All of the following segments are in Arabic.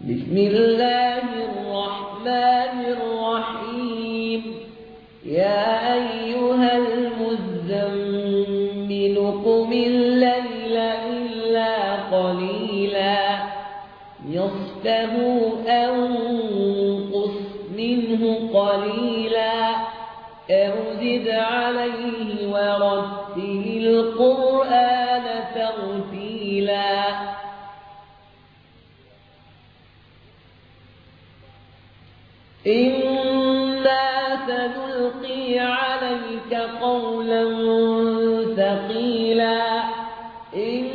بسم الله الرحمن الرحيم. يا أيها المزمل قم الليل إلا قليلا نصفه أو انقص منه قليلا أو زد عليه ورتل القرآن ترتيلا. إنا سنلقي عليك قولا ثقيلا إن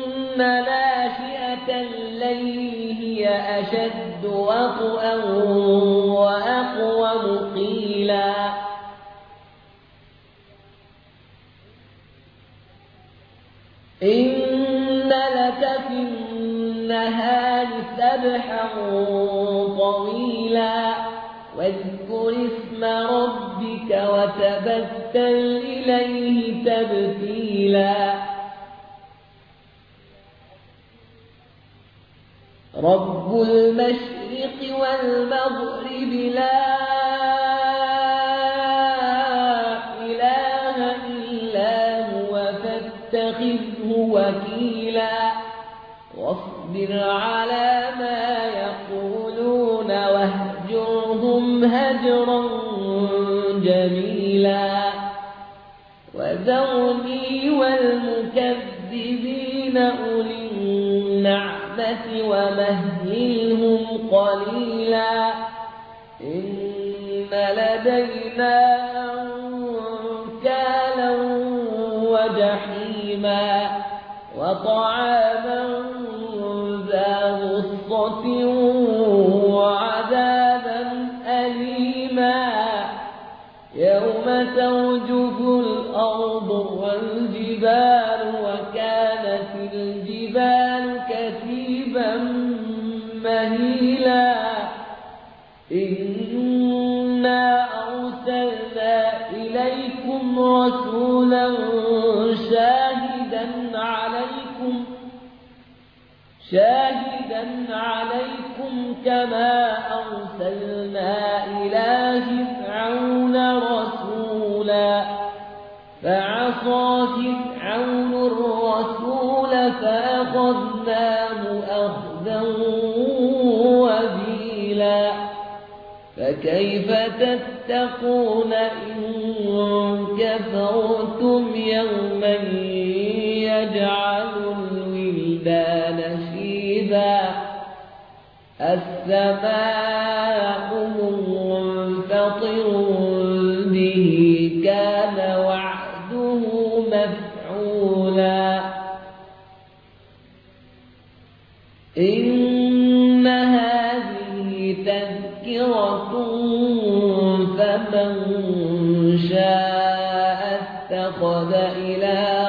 ناشئة الليل هي أشد وطئا وأقوم قيلا. إن لك في النهار سبحا طويلا واذكر اسم ربك وتبتل إليه تبتيلا. رب المشرق والمغرب لا إله إلا هو فاتخذه وكيلا واصبر على ما يقولون واهجرهم هجرا جميلا. وذرني والمكذبين أولي النعمة ومهلهم قليلا إن لدينا أنكالا وجحيما وطعاما ذا غصة وعذابا أليما يوم ترجف الأرض والجبال وكانت الجبال كثيبا مهيلا. إنا أرسلنا إليكم رسولا شاهدا عليكم كما أرسلنا إلى فرعون رسولا فعصى فرعون الرسول فأخذناه أخذا وبيلا. فكيف تتقون إن كفرتم يوما يجعل الولدان شيبا السماء منفطر به كان وعده مفعولا. إن هذه تذكرة فمن شاء اتخذ إلى